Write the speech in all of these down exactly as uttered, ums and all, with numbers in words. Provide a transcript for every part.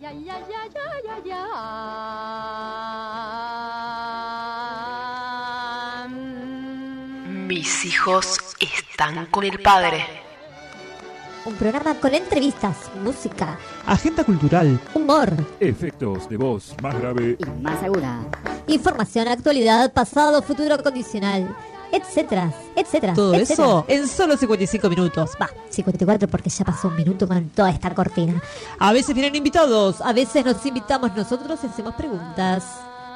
ay, ay, ay, ay, ay, ay. Mis hijos están con el padre. Un programa con entrevistas, música, agenda cultural, humor, efectos de voz más grave y más aguda, información, actualidad, pasado, futuro condicional, etcétera, etcétera. Todo etcétera. eso en solo cincuenta y cinco minutos. Va, cincuenta y cuatro porque ya pasó un minuto con toda esta cortina. A veces vienen invitados, A veces nos invitamos nosotros y hacemos preguntas.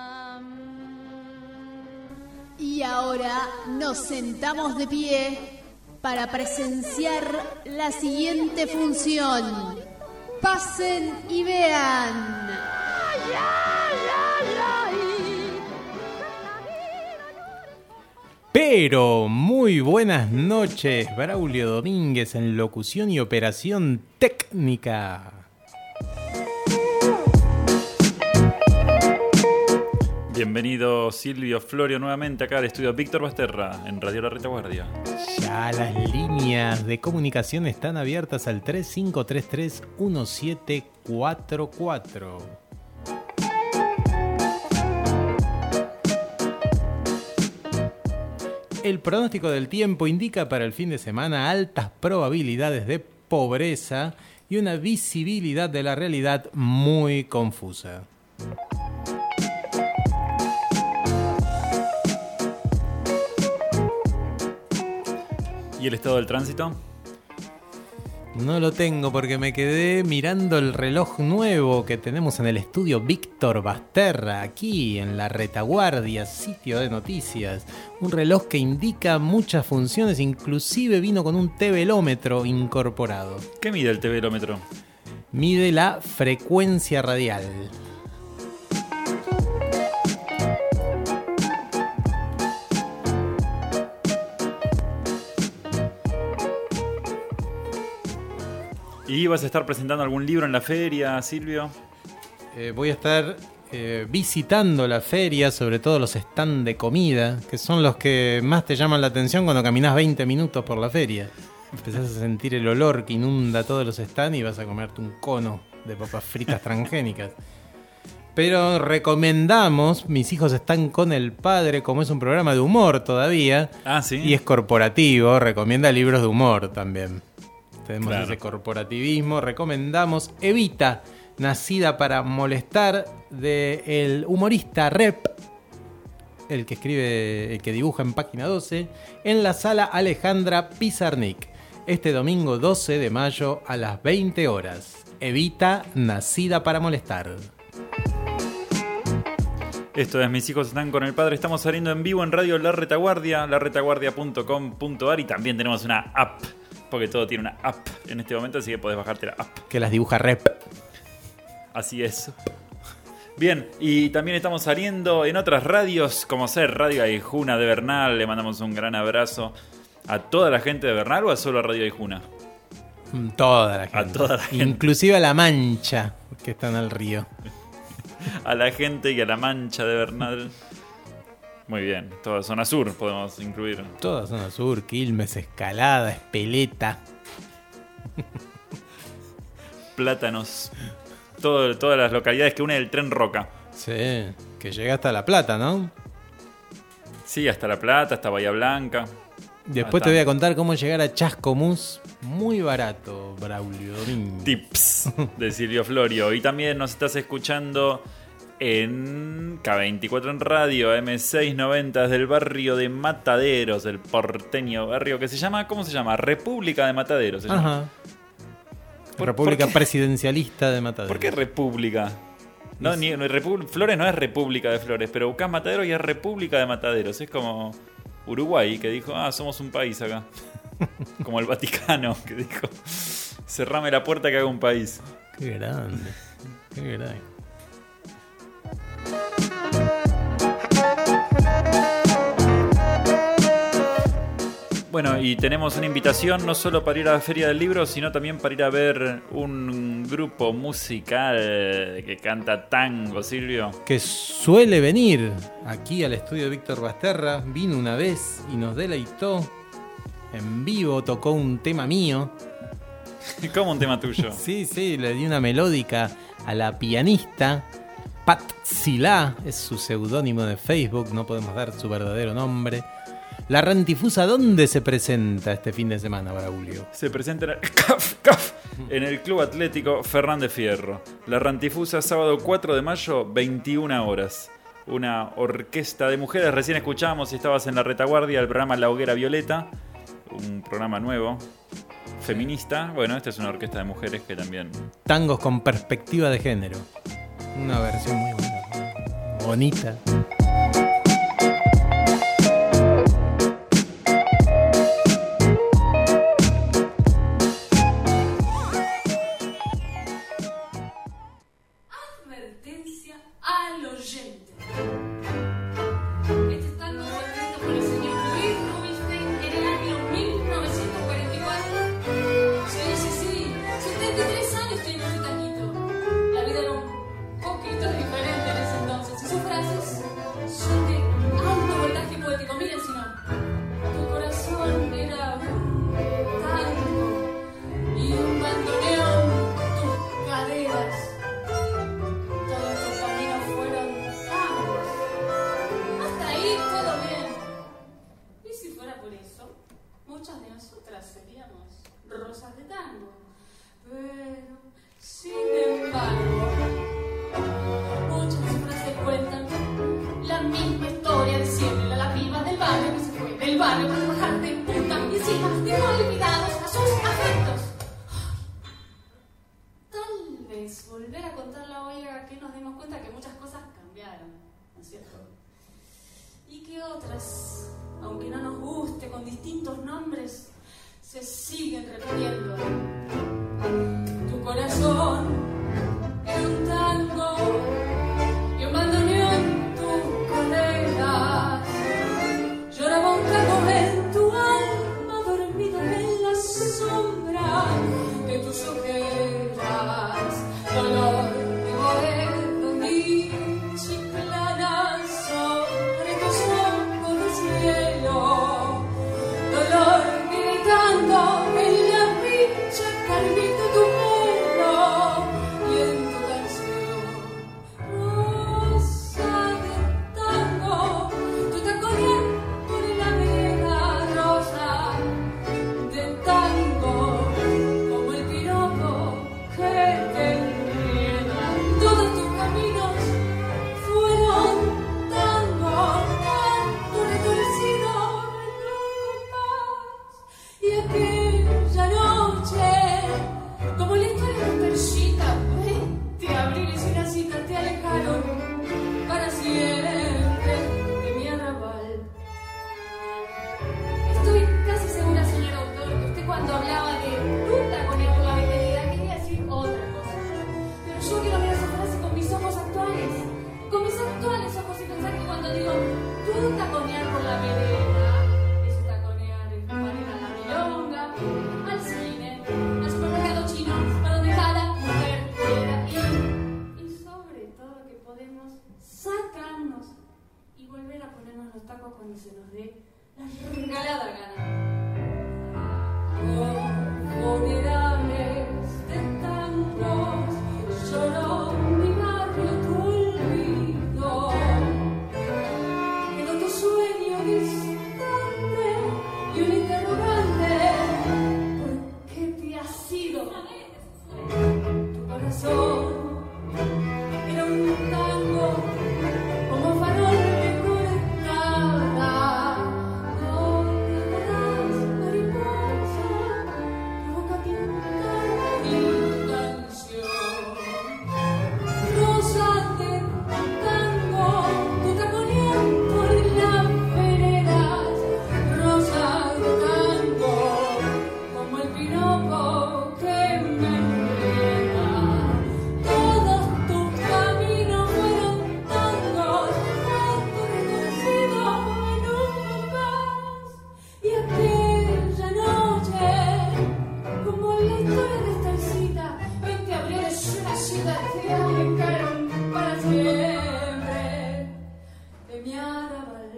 Y ahora nos sentamos de pie para presenciar la siguiente función. Pasen y vean. Pero muy buenas noches, Braulio Domínguez en locución y operación técnica. Bienvenido Silvio Florio nuevamente acá al estudio Víctor Basterra en Radio La Retaguardia. Ya las líneas de comunicación están abiertas al tres cinco tres tres uno siete cuatro cuatro. El pronóstico del tiempo indica para el fin de semana altas probabilidades de pobreza y una visibilidad de la realidad muy confusa. ¿Y el estado del tránsito? No lo tengo porque me quedé mirando el reloj nuevo que tenemos en el estudio Víctor Basterra, aquí en La Retaguardia, sitio de noticias. Un reloj que indica muchas funciones, inclusive vino con un tevelómetro incorporado. ¿Qué mide el tevelómetro? Mide la frecuencia radial. ¿Y vas a estar presentando algún libro en la feria, Silvio? Eh, voy a estar eh, visitando la feria, sobre todo los stands de comida, que son los que más te llaman la atención cuando caminas veinte minutos por la feria. Empezás a sentir el olor que inunda todos los stands y vas a comerte un cono de papas fritas transgénicas. Pero recomendamos, mis hijos están con el padre, como es un programa de humor todavía. Ah, sí. Y es corporativo, recomienda libros de humor también. Tenemos Claro. ese corporativismo. Recomendamos Evita, nacida para molestar, del humorista Rep, el que escribe, el que dibuja en Página doce, en la sala Alejandra Pizarnik, este domingo doce de mayo a las veinte horas. Evita, nacida para molestar. Esto es Mis hijos están con el padre. Estamos saliendo en vivo en Radio La Retaguardia, la retaguardia punto com punto a r, y también tenemos una app. Porque todo tiene una app en este momento, así que podés bajarte la app. Que las dibuja Rep. Así es. Bien, y también estamos saliendo en otras radios, como ser Radio Aijuna de Bernal. Le mandamos un gran abrazo a toda la gente de Bernal, o a solo a Radio Aijuna. Toda la gente. A toda la gente. Inclusive a La Mancha, que está en el río. A la gente y a la Mancha de Bernal. Muy bien, toda zona sur podemos incluir. Toda zona sur, Quilmes, Escalada, Espeleta. Plátanos. Todo, todas las localidades que une el tren Roca. Sí, que llega hasta La Plata, ¿no? Sí, hasta La Plata, hasta Bahía Blanca. Después hasta... te voy a contar cómo llegar a Chascomús muy barato, Braulio Domínguez. Tips de Silvio Florio. Y también nos estás escuchando en K veinticuatro en radio, eme seiscientos noventa, desde el barrio de Mataderos, el porteño barrio que se llama, ¿cómo se llama? República de Mataderos. Se llama. Ajá. ¿Por, República ¿por presidencialista de Mataderos. ¿Por qué República? No, ni, no, Repu- Flores no es República de Flores, pero buscás Mataderos y es República de Mataderos. Es como Uruguay, que dijo, ah, somos un país acá. Como el Vaticano, que dijo, cerrame la puerta que haga un país. Qué grande, qué grande. Bueno, y tenemos una invitación no solo para ir a la Feria del Libro, sino también para ir a ver un grupo musical que canta tango, Silvio. Que suele venir aquí al estudio de Víctor Basterra. Vino una vez y nos deleitó. En vivo tocó un tema mío. ¿Cómo un tema tuyo? Sí, sí, le di una melódica a la pianista Pat Silá, es su seudónimo de Facebook, no podemos dar su verdadero nombre. La Rantifusa, ¿dónde se presenta este fin de semana, Braulio? Se presenta en el, caf, caf, en el Club Atlético Fernández Fierro. La Rantifusa, sábado cuatro de mayo, veintiuna horas. Una orquesta de mujeres. Recién escuchábamos, si estabas en la retaguardia, el programa La Hoguera Violeta. Un programa nuevo, feminista. Bueno, esta es una orquesta de mujeres que también... Tangos con perspectiva de género. Una versión muy bonita. Bonita. Advertencia al oyente. Este tango fue escrito por el señor Luis Rubinstein en el año mil novecientos cuarenta y cuatro. Sí, sí, sí, setenta y tres años tiene ese tanguito. La vida era un poquito diferente en ese entonces. Y sus frases son de alto voltaje poético. Miren si no. Tu corazón era un tango y un bandoneón, tus caderas. Todos tus caminos fueron tangos. Hasta ahí todo bien. Y si fuera por eso, muchas de nosotras seríamos rosas de tango. Pero, sin embargo, muchas de sus frases cuentan la misma historia de siempre. La, la piba del barrio que se fue del barrio para bajar de puta y encima dejó olvidados a sus afectos. Tal vez volver a contarla hoy haga que nos demos cuenta que muchas cosas cambiaron, ¿no es cierto? Y que otras, aunque no nos guste, con distintos nombres, se siguen repitiendo. Tu corazón era un tango y un bandoneón tus caderas. Lloraba un tango en tu alma, dormida en la sombra de tus ojeras. Dolor de moreno y chiclana sobre tus ojos de cielo. Dolor gritando en la pincha carmita tu pelo y en tu canción. Rosa de tango, tu taconera por la vera rosa de tango, como el piropo que te enreda. Todos tus caminos fueron tango, tango retorcido en un compás. Y aquella noche, como la historia de Perchita, veinte abriles y una cita te alejaron para siempre de mi arrabal. Estoy casi segura, señor autor, que usted cuando hablaba de puta con el por la veterinaria quería decir otra cosa. Pero yo quiero ver esa frase con mis ojos actuales, con mis actuales ojos, y pensar que cuando digo tú taconear por la vereda, eso taconear es para ir a la milonga, al cine, al supermercado chino, a donde cada mujer quiera ir. Y sobre todo que podemos sacarnos y volver a ponernos los tacos cuando se nos dé la regalada gana. Con funerales de tangos lloró mi barrio tu olvido. Quedó tu sueño distante y un interrogante: ¿por qué te has ido? Tu corazón era un tango como farol de conectada, donde agarrás mariposa, tu boca pintada mi canción. Rosa de tango, tu taconear por las veredas. Rosa de tango, como el piropo que me enreda. Todos tus caminos fueron tangos, tanto retorcido en un compás. Y aquella noche, como la historia de esta cita, veinte abriles y una cita te alejaron para siempre de mi arrabal.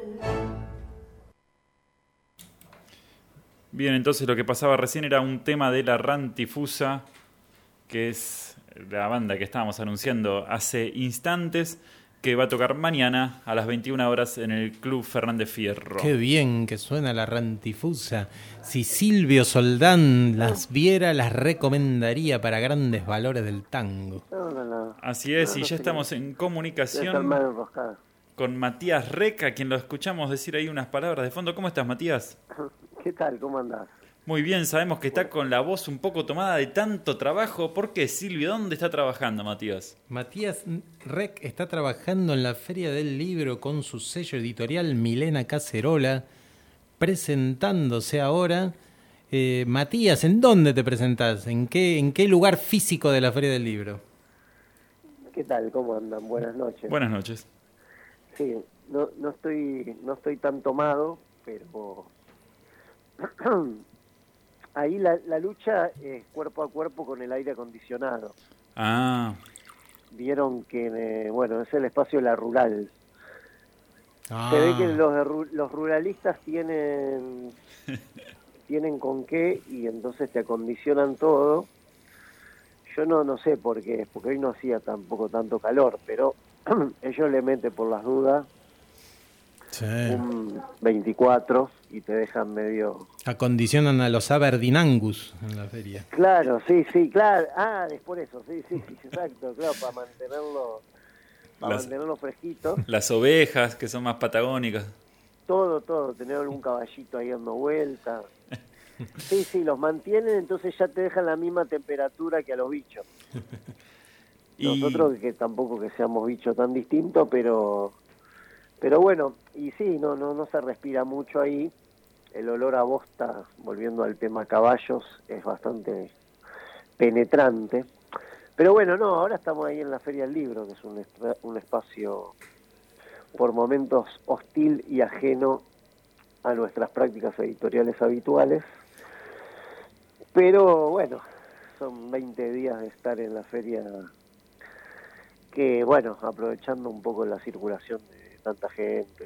Bien, entonces lo que pasaba recién era un tema de la Rantifusa, que es la banda que estábamos anunciando hace instantes, que va a tocar mañana a las veintiuna horas en el Club Fernández Fierro. Qué bien que suena la rantifusa. Si Silvio Soldán las viera, las recomendaría para grandes valores del tango. No, no, no. Así es, No, y no ya sé estamos qué. en Debe estar comunicación mal enroscada. con Matías Reca, a quien lo escuchamos decir ahí unas palabras de fondo. ¿Cómo estás, Matías? ¿Qué tal? ¿Cómo andás? Muy bien, sabemos que está con la voz un poco tomada de tanto trabajo. ¿Por qué, Silvio? ¿Dónde está trabajando, Matías? Matías Rec está trabajando en la Feria del Libro con su sello editorial Milena Cacerola, presentándose ahora. Eh, Matías, ¿en dónde te presentás? ¿En qué, ¿En qué lugar físico de la Feria del Libro? ¿Qué tal? ¿Cómo andan? Buenas noches. Buenas noches. Sí, no, no estoy no estoy tan tomado, pero ahí la, la lucha es cuerpo a cuerpo con el aire acondicionado. Ah, Vieron que, eh, bueno, es el espacio de la rural. Ah, Se ve que los, de ru- los ruralistas tienen tienen con qué y entonces te acondicionan todo. Yo no no sé por qué, porque hoy no hacía tampoco tanto calor, pero ellos le meten por las dudas sí. un veinticuatro y te dejan medio... Acondicionan a los Aberdeen Angus en la feria. Claro, sí, sí, claro. Ah, es por eso, sí, sí, sí, exacto, claro, para mantenerlo, para Las- mantenerlo fresquito. las ovejas, que son más patagónicas. Todo, todo, tener algún caballito ahí dando vueltas. Sí, sí, los mantienen, entonces ya te dejan la misma temperatura que a los bichos. Y- Nosotros que tampoco que seamos bichos tan distintos, pero pero bueno, y sí, no no no se respira mucho ahí. El olor a bosta, volviendo al tema caballos, es bastante penetrante. Pero bueno, no, ahora estamos ahí en la Feria del Libro, que es un, estra- un espacio por momentos hostil y ajeno a nuestras prácticas editoriales habituales. Pero bueno, son veinte días de estar en la feria que, bueno, aprovechando un poco la circulación de tanta gente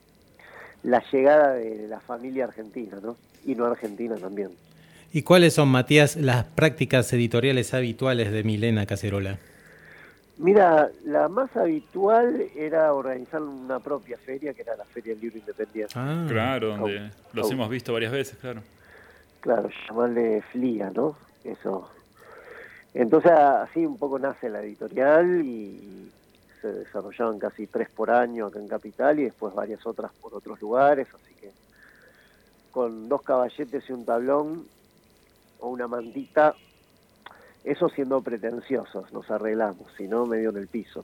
y la llegada de la familia argentina, ¿no? Y no argentina también. ¿Y cuáles son, Matías, las prácticas editoriales habituales de Milena Cacerola? Mira, la más habitual era organizar una propia feria, que era la Feria del Libro Independiente. Ah, Claro, donde Au, los au. hemos visto varias veces, claro. Claro, llamarle F L I A, ¿no? Eso. Entonces así un poco nace la editorial y se desarrollaban casi tres por año acá en Capital y después varias otras por otros lugares, así que con dos caballetes y un tablón o una mantita, eso siendo pretenciosos, nos arreglamos, si no medio en el piso.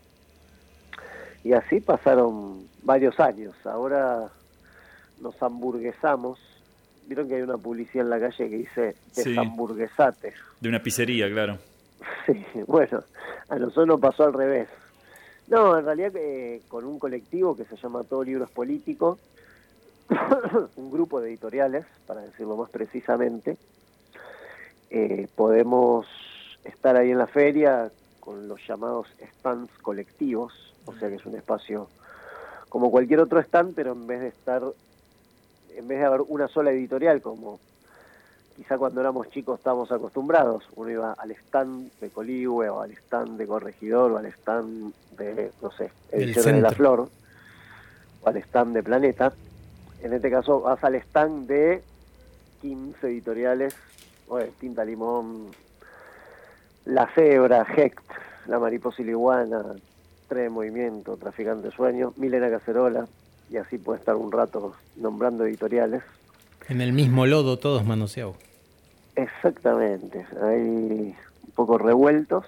Y así pasaron varios años, ahora nos hamburguesamos. Vieron que hay una publicidad en la calle que dice Sí. deshamburguesate. De una pizzería, claro. Sí, bueno, a nosotros nos pasó al revés. No, en realidad eh, con un colectivo que se llama Todo Libros Políticos, un grupo de editoriales, para decirlo más precisamente, eh, podemos estar ahí en la feria con los llamados stands colectivos, o sea que es un espacio como cualquier otro stand, pero en vez de estar, en vez de haber una sola editorial como quizá cuando éramos chicos estábamos acostumbrados, uno iba al stand de Coligüe o al stand de Corregidor o al stand de, no sé, Ediciones de la centro. Flor o al stand de Planeta. En este caso vas al stand de quince editoriales, o de Tinta Limón, La Cebra, Hecht, La Mariposa y la Iguana, Tren de Movimiento, Traficante de Sueños, Milena Cacerola, y así puede estar un rato nombrando editoriales. En el mismo lodo, todos manoseados. Exactamente, ahí un poco revueltos,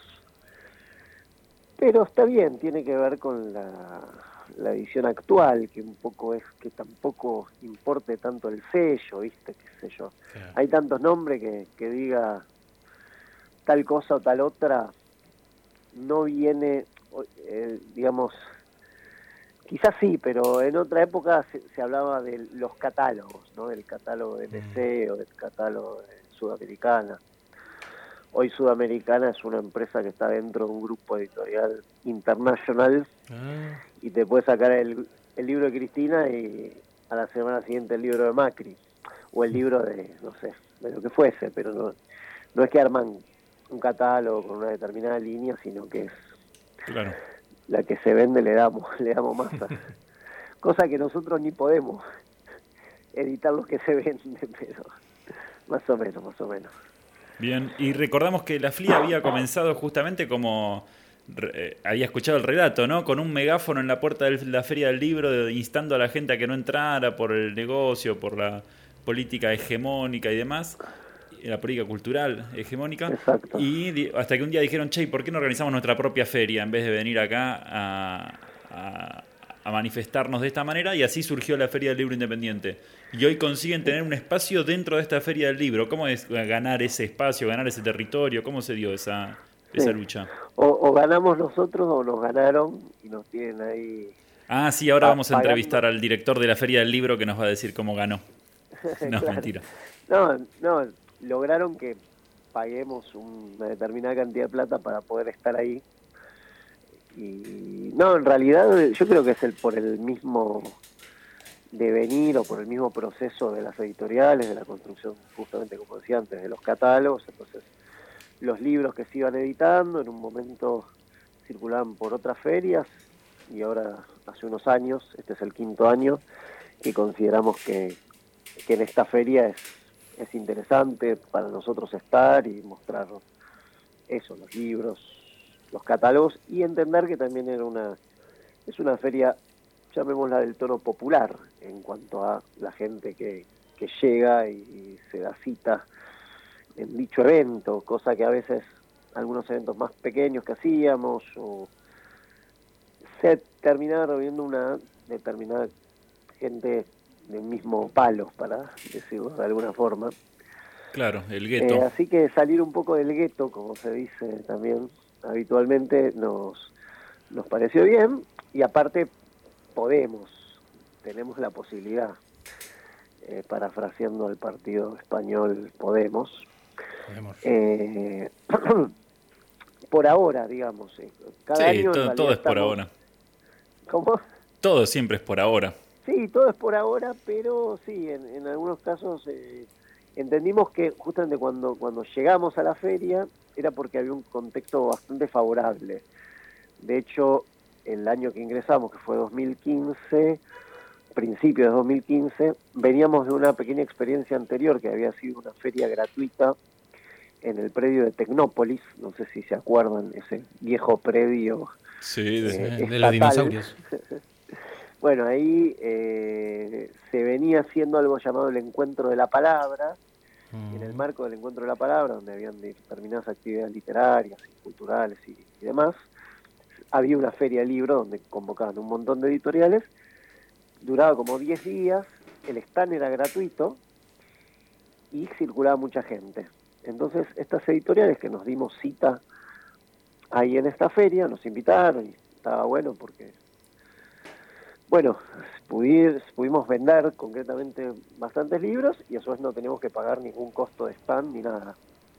pero está bien, tiene que ver con la, la edición actual, que un poco es que tampoco importe tanto el sello, ¿viste? Qué sé yo. Claro. Hay tantos nombres que, que diga tal cosa o tal otra, no viene, eh, digamos, quizás sí, pero en otra época se, se hablaba de los catálogos, ¿no? Del catálogo de M C o del catálogo de Sudamericana. Hoy Sudamericana es una empresa que está dentro de un grupo editorial internacional Ah, y te puede sacar el, el libro de Cristina y a la semana siguiente el libro de Macri o el libro de, no sé, de lo que fuese, pero no, no es que arman un catálogo con una determinada línea, sino que es Claro. la que se vende, le damos, le damos masa. Cosa que nosotros ni podemos editar los que se venden, pero más o menos, más o menos. Bien, y recordamos que la F L I había comenzado justamente como... eh, había escuchado el relato, ¿no? Con un megáfono en la puerta de la Feria del Libro, de- instando a la gente a que no entrara por el negocio, por la política hegemónica y demás, y la política cultural hegemónica. Exacto. Y di- hasta que un día dijeron, che, ¿y por qué no organizamos nuestra propia feria en vez de venir acá a, a, a manifestarnos de esta manera? Y así surgió la Feria del Libro Independiente. Y hoy consiguen tener un espacio dentro de esta Feria del Libro. ¿Cómo es ganar ese espacio, ganar ese territorio? ¿Cómo se dio esa, esa Sí. lucha? O, o ganamos nosotros o nos ganaron y nos tienen ahí. Ah, sí, ahora Pa- vamos a pagando. entrevistar al director de la Feria del Libro que nos va a decir cómo ganó. No, Claro. mentira. No, no, lograron que paguemos una determinada cantidad de plata para poder estar ahí. Y no, en realidad yo creo que es el por el mismo devenir o por el mismo proceso de las editoriales, de la construcción, justamente como decía antes, de los catálogos. Entonces, los libros que se iban editando en un momento circulaban por otras ferias y ahora, hace unos años, este es el quinto año, que consideramos que, que en esta feria es, es interesante para nosotros estar y mostrar eso, los libros, los catálogos, y entender que también era una es una feria, llamémosla del tono popular, en cuanto a la gente que, que llega y, y se da cita en dicho evento, cosa que a veces algunos eventos más pequeños que hacíamos, o se terminaba reuniendo una determinada gente del mismo palo, para decirlo de alguna forma. Claro, el gueto. Eh, así que salir un poco del gueto, como se dice también habitualmente, nos, nos pareció bien, y aparte podemos, tenemos la posibilidad, eh, parafraseando al partido español Podemos, Podemos. eh, por ahora, digamos, eh, cada Sí, año en todo, realidad todo es por estamos- ahora. ¿Cómo? Todo siempre es por ahora. Sí, todo es por ahora, pero sí, en, en algunos casos eh, entendimos que justamente cuando, cuando llegamos a la feria era porque había un contexto bastante favorable. De hecho, el año que ingresamos, que fue dos mil quince, principios de dos mil quince, veníamos de una pequeña experiencia anterior que había sido una feria gratuita en el predio de Tecnópolis, no sé si se acuerdan, ese viejo predio. Sí, de, Eh, de estatal. los dinosaurios. Bueno, ahí eh, se venía haciendo algo llamado el Encuentro de la Palabra, Mm. en el marco del Encuentro de la Palabra, donde habían determinadas actividades literarias y culturales y, y demás. Había una feria de libros donde convocaban un montón de editoriales, duraba como diez días, el stand era gratuito y circulaba mucha gente. Entonces, estas editoriales que nos dimos cita ahí en esta feria, nos invitaron y estaba bueno porque, bueno, pudi- pudimos vender concretamente bastantes libros y a su vez no teníamos que pagar ningún costo de stand ni nada.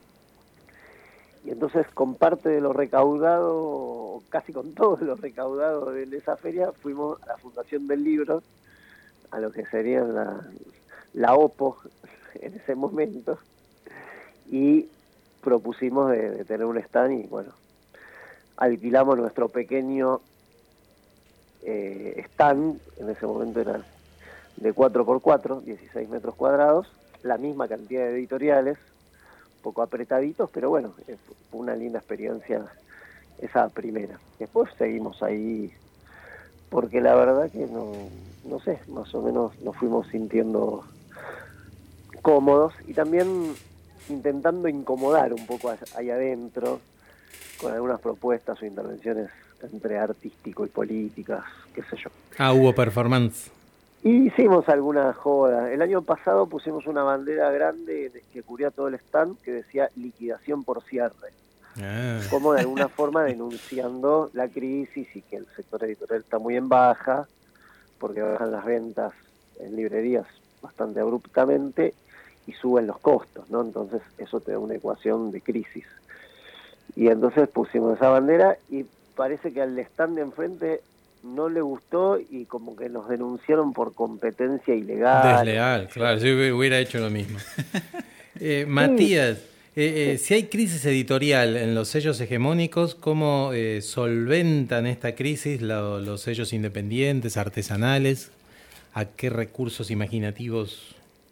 Y entonces, con parte de lo recaudado, o casi con todo lo recaudado de esa feria, fuimos a la Fundación del Libro, a lo que sería la, la O P O en ese momento, y propusimos de, de tener un stand y, bueno, alquilamos nuestro pequeño eh, stand, en ese momento era de cuatro por cuatro, dieciséis metros cuadrados, la misma cantidad de editoriales, un poco apretaditos, pero bueno, eh, fue una linda experiencia esa primera. Después seguimos ahí, porque la verdad que no, no sé, más o menos nos fuimos sintiendo cómodos y también intentando incomodar un poco ahí adentro con algunas propuestas o intervenciones entre artístico y políticas, qué sé yo. Ah, hubo performance. Y hicimos alguna joda. El año pasado pusimos una bandera grande de- que cubría todo el stand que decía liquidación por cierre, Ah. como de alguna forma denunciando la crisis y que el sector editorial está muy en baja, porque bajan las ventas en librerías bastante abruptamente y suben los costos, ¿no? Entonces eso te da una ecuación de crisis. Y entonces pusimos esa bandera y parece que al stand de enfrente no le gustó y como que nos denunciaron por competencia ilegal. Desleal, claro, yo hubiera hecho lo mismo. Eh, Matías, Eh, eh, si hay crisis editorial en los sellos hegemónicos, ¿cómo eh, solventan esta crisis lo- los sellos independientes, artesanales? ¿A qué recursos imaginativos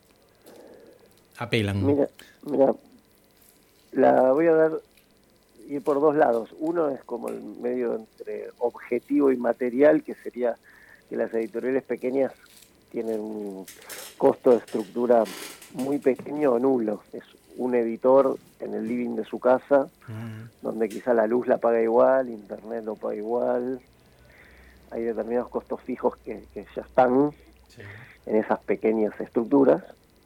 apelan? Mira, mira, la voy a dar ir por dos lados. Uno es como el medio entre objetivo y material, que sería que las editoriales pequeñas tienen un costo de estructura muy pequeño o nulo. Es un editor en el living de su casa, Mm. donde quizá la luz la paga igual, internet lo paga igual. Hay determinados costos fijos que, que ya están Sí. en esas pequeñas estructuras.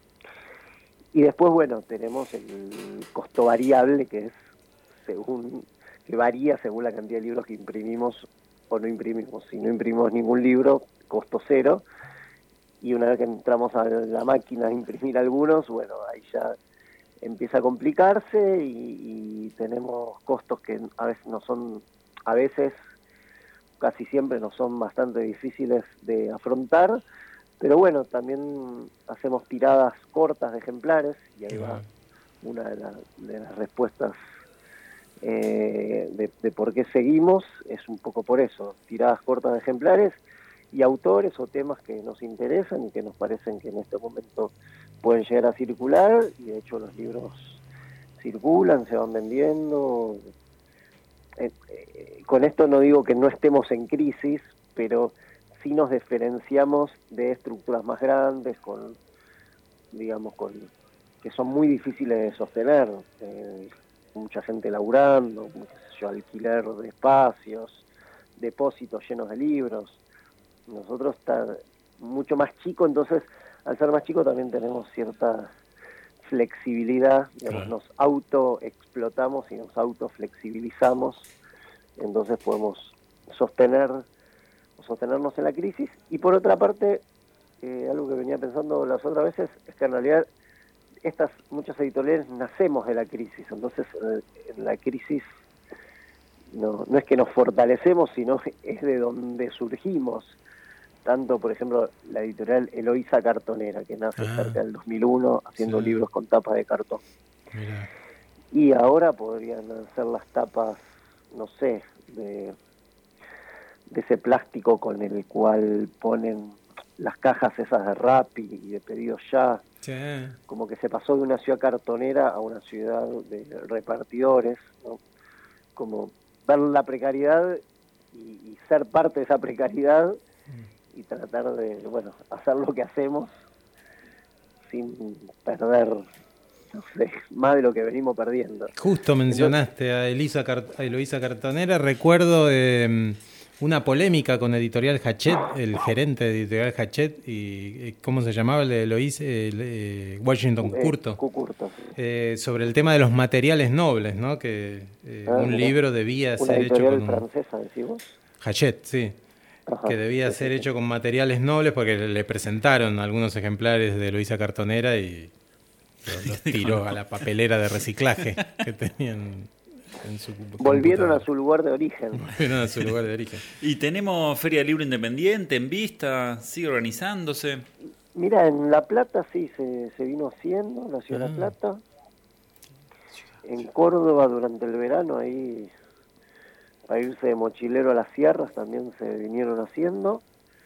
Y después, bueno, tenemos el costo variable, que es según que varía según la cantidad de libros que imprimimos o no imprimimos. Si no imprimimos ningún libro, costo cero. Y una vez que entramos a la máquina a imprimir algunos, bueno, ahí ya empieza a complicarse y, y tenemos costos que a veces no son, a veces, casi siempre no son bastante difíciles de afrontar. Pero bueno, también hacemos tiradas cortas de ejemplares y ahí va una de, la- de las respuestas eh, de, de por qué seguimos, es un poco por eso, tiradas cortas de ejemplares y autores o temas que nos interesan y que nos parecen que en este momento pueden llegar a circular, y de hecho los libros circulan, se van vendiendo. Eh, eh, con esto no digo que no estemos en crisis, pero sí nos diferenciamos de estructuras más grandes, con, digamos, con que son muy difíciles de sostener, eh, mucha gente laburando, qué sé yo, alquiler de espacios, depósitos llenos de libros. Nosotros está mucho más chico, entonces al ser más chico también tenemos cierta flexibilidad, digamos, Claro. nos autoexplotamos y nos autoflexibilizamos, entonces podemos sostener sostenernos en la crisis. Y por otra parte, eh, algo que venía pensando las otras veces es que en realidad estas muchas editoriales nacemos de la crisis, entonces eh, en la crisis no, no es que nos fortalecemos, sino es de donde surgimos. Tanto, por ejemplo, la editorial Eloísa Cartonera, que nace Ah. cerca del dos mil uno haciendo Sí. libros con tapas de cartón. Mirá. Y ahora podrían hacer las tapas, no sé, de, de ese plástico con el cual ponen las cajas esas de Rappi y de pedidos ya. Sí. Como que se pasó de una ciudad cartonera a una ciudad de repartidores, ¿no? Como ver la precariedad y, y ser parte de esa precariedad y tratar de, bueno, hacer lo que hacemos sin perder, no sé, más de lo que venimos perdiendo. Justo mencionaste a, Elisa Car- a Eloísa Cartonera. Recuerdo eh, una polémica con Editorial Hachette, el gerente de Editorial Hachette, y eh, ¿cómo se llamaba? El de Eloísa, el, eh, Washington Eh, Curto. Cucurto. Eh, sobre el tema de los materiales nobles, ¿no? Que eh, Ah, un mirá. libro debía Una ser hecho editorial con un... francesa, decís vos. Hachette, sí. Ajá, Que debía sí, ser sí, hecho con materiales nobles, porque le presentaron algunos ejemplares de Eloísa Cartonera y los, los tiró a la papelera de reciclaje que tenían en su Volvieron a computadora. su lugar de origen. Volvieron a su lugar de origen. Y tenemos Feria Libro Independiente en vista, sigue organizándose. Mira, en La Plata sí se, se vino haciendo, la ciudad de La Ah. Plata. En Córdoba durante el verano, ahí para irse de mochilero a las sierras también se vinieron haciendo.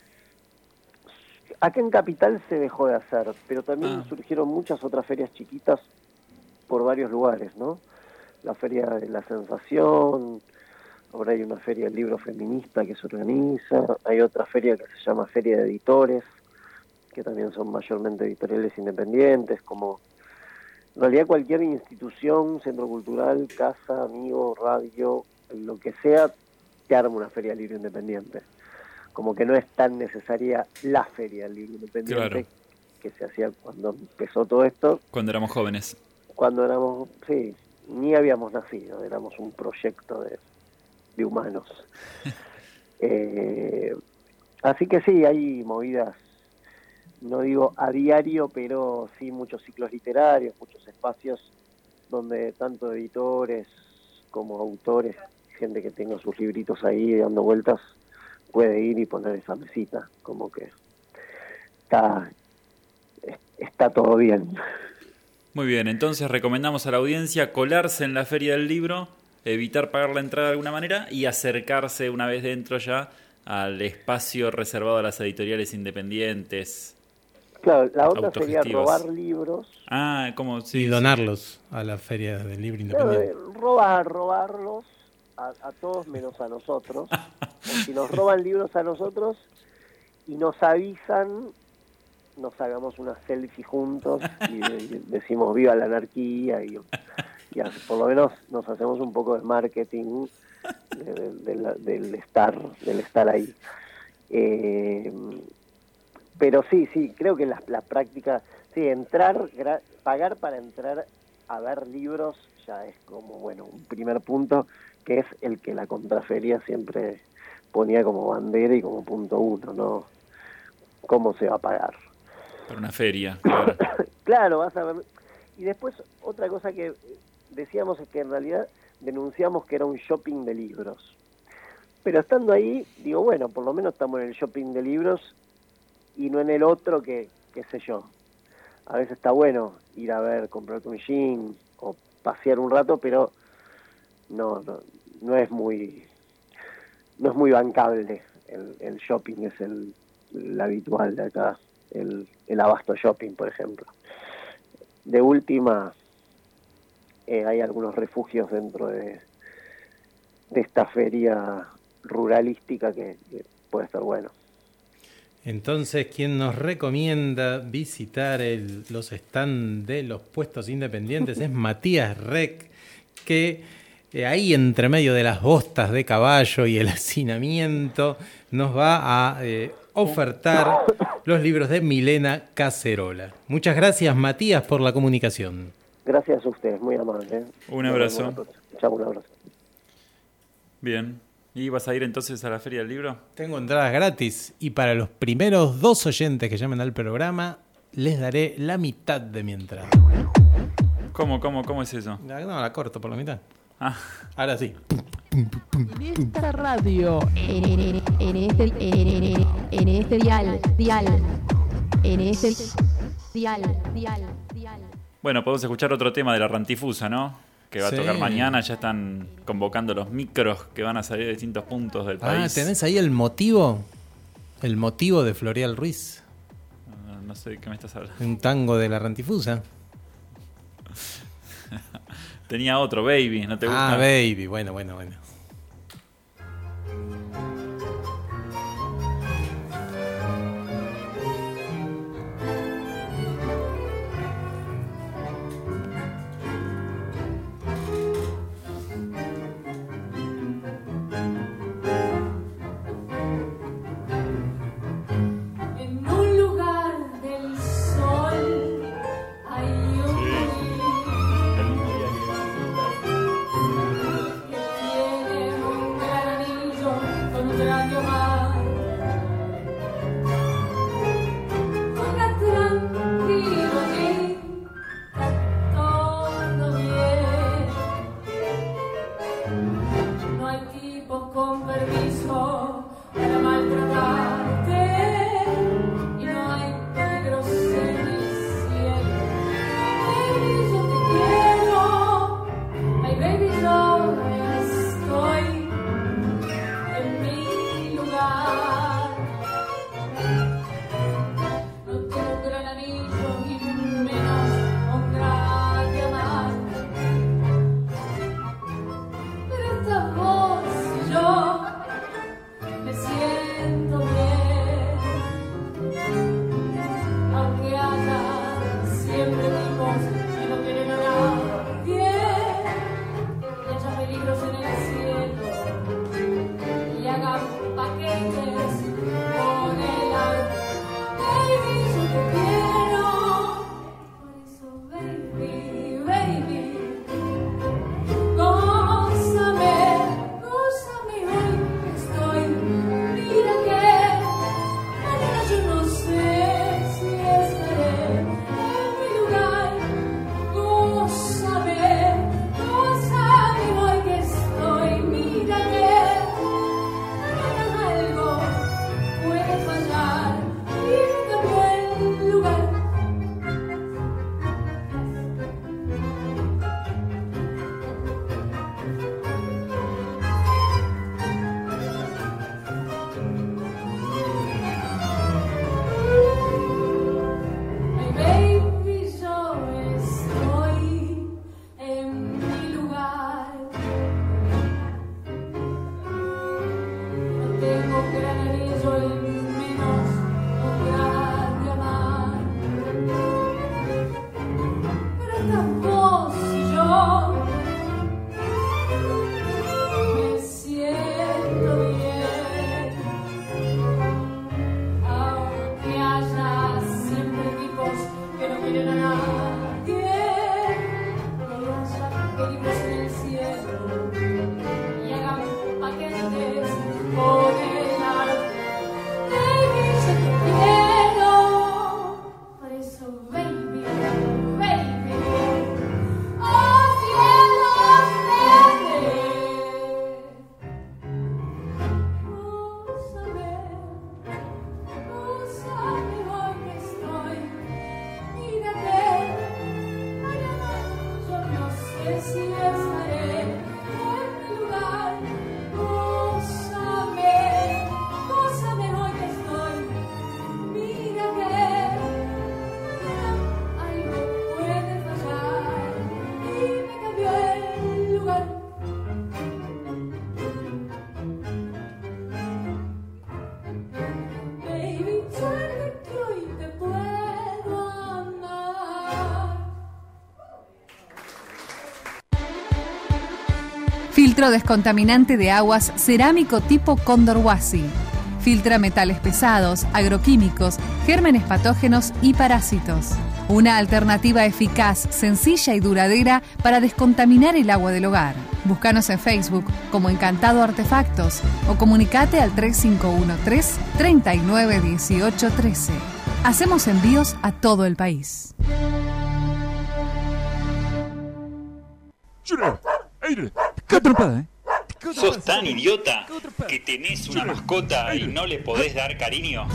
Acá en Capital se dejó de hacer, pero también Ah. surgieron muchas otras ferias chiquitas por varios lugares, ¿no? La Feria de la Sensación, ahora hay una feria del libro feminista que se organiza, hay otra feria que se llama Feria de Editores, que también son mayormente editoriales independientes, como en realidad cualquier institución, centro cultural, casa, amigo, radio, lo que sea, te arma una feria del libro independiente. Como que no es tan necesaria la feria del libro independiente Claro. que se hacía cuando empezó todo esto, Cuando éramos jóvenes. cuando éramos, sí, ni habíamos nacido, éramos un proyecto de, de humanos. eh, así que sí, hay movidas, no digo a diario, pero sí muchos ciclos literarios, muchos espacios donde tanto editores como autores, gente que tenga sus libritos ahí dando vueltas, puede ir y poner esa mesita, como que está, está todo bien. Muy bien, entonces recomendamos a la audiencia colarse en la Feria del Libro, evitar pagar la entrada de alguna manera y acercarse una vez dentro ya al espacio reservado a las editoriales independientes. Claro, la otra sería robar libros. Ah, como sí, y donarlos sí. a la Feria del Libro Independiente. Claro, robar, robarlos a, a todos menos a nosotros. Si nos roban libros a nosotros y nos avisan, nos hagamos una selfie juntos y, y decimos viva la anarquía y, y por lo menos nos hacemos un poco de marketing de, de, de la, del estar del estar ahí. Eh, pero sí, sí, creo que la, la práctica, sí, entrar, gra, pagar para entrar a ver libros ya es como, bueno, un primer punto que es el que la contraferia siempre ponía como bandera y como punto uno, ¿no? ¿Cómo se va a pagar? Para una feria, claro. Claro, vas a ver. Y después, otra cosa que decíamos es que en realidad denunciamos que era un shopping de libros. Pero estando ahí, digo, bueno, por lo menos estamos en el shopping de libros y no en el otro que, qué sé yo. A veces está bueno ir a ver, comprarte un jean o pasear un rato, pero no, no, no es muy, no es muy bancable. El, el shopping es el, el habitual de acá. El, el Abasto Shopping, por ejemplo. De última, eh, hay algunos refugios dentro de, de esta feria ruralística que, que puede estar bueno. Entonces, quien nos recomienda visitar el, los stands de los puestos independientes es Matías Rec, que eh, ahí entre medio de las bostas de caballo y el hacinamiento nos va a eh, ofertar los libros de Milena Cacerola. Muchas gracias, Matías, por la comunicación. Gracias a ustedes, muy amable. ¿eh? Un abrazo. Chao, un abrazo. Bien. ¿Y vas a ir entonces a la Feria del Libro? Tengo entradas gratis y para los primeros dos oyentes que llamen al programa les daré la mitad de mi entrada. ¿Cómo, cómo, cómo es eso? No, la corto por la mitad. Ah. Ahora sí. En esta radio, En, en, en este, en, en este dial, dial, en este dial, dial, dial. Bueno, podemos escuchar otro tema de la Rantifusa, ¿no? Que va Sí. a tocar mañana. Ya están convocando los micros que van a salir de distintos puntos del país. Ah, ¿tenés ahí el motivo? El motivo de Floreal Ruiz. No, no sé de qué me estás hablando. Un tango de la Rantifusa. Tenía otro, Baby, ¿no te gusta? Ah, Baby, bueno, bueno, bueno. En un lugar del sol hay un El mismo día que tiene un gran anillo con un gran diamante. Juega tranquilo que está todo bien. No hay tipos con permiso para maltratarte y no hay peligros en el cielo. Baby, yo te quiero. Ay, baby, yo estoy en mi lugar. No tengo un gran anillo y menos un gran diamante, pero esta voz y yo me siento bien. gran anillo el menos lograr de amar. Pero estás vos y yo. Me siento bien, aunque haya siempre tipos que no quieren a nadie, que haya peligros en el cielo y hagan paquetes por el ar. Baby, yo te quiero, por eso, baby, baby, oh cielos, baby. Úsame, úsame hoy que estoy. Mírate, yo no sé si estaré en mi lugar. Úsame, úsame hoy que estoy. Mírate, algo puede fallar y me cambió el lugar. Baby, suerte que hoy te puedo amar. Filtro descontaminante de aguas cerámico tipo Cóndor Huasi. Filtra metales pesados, agroquímicos, gérmenes patógenos y parásitos. Una alternativa eficaz, sencilla y duradera para descontaminar el agua del hogar. Búscanos en Facebook como Encantado Artefactos o comunicate al tres cinco uno tres, tres nueve uno ocho uno tres. Hacemos envíos a todo el país. ¿Qué trompada, eh? ¿Sos tan idiota que tenés una mascota y no le podés dar cariño?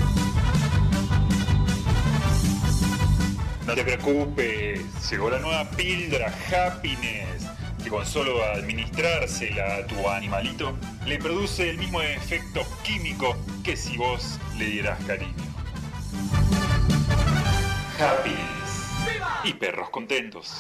No te preocupes, llegó la nueva píldora Happiness, que con solo administrársela a tu animalito, le produce el mismo efecto químico que si vos le dieras cariño. Happiness. Y perros contentos.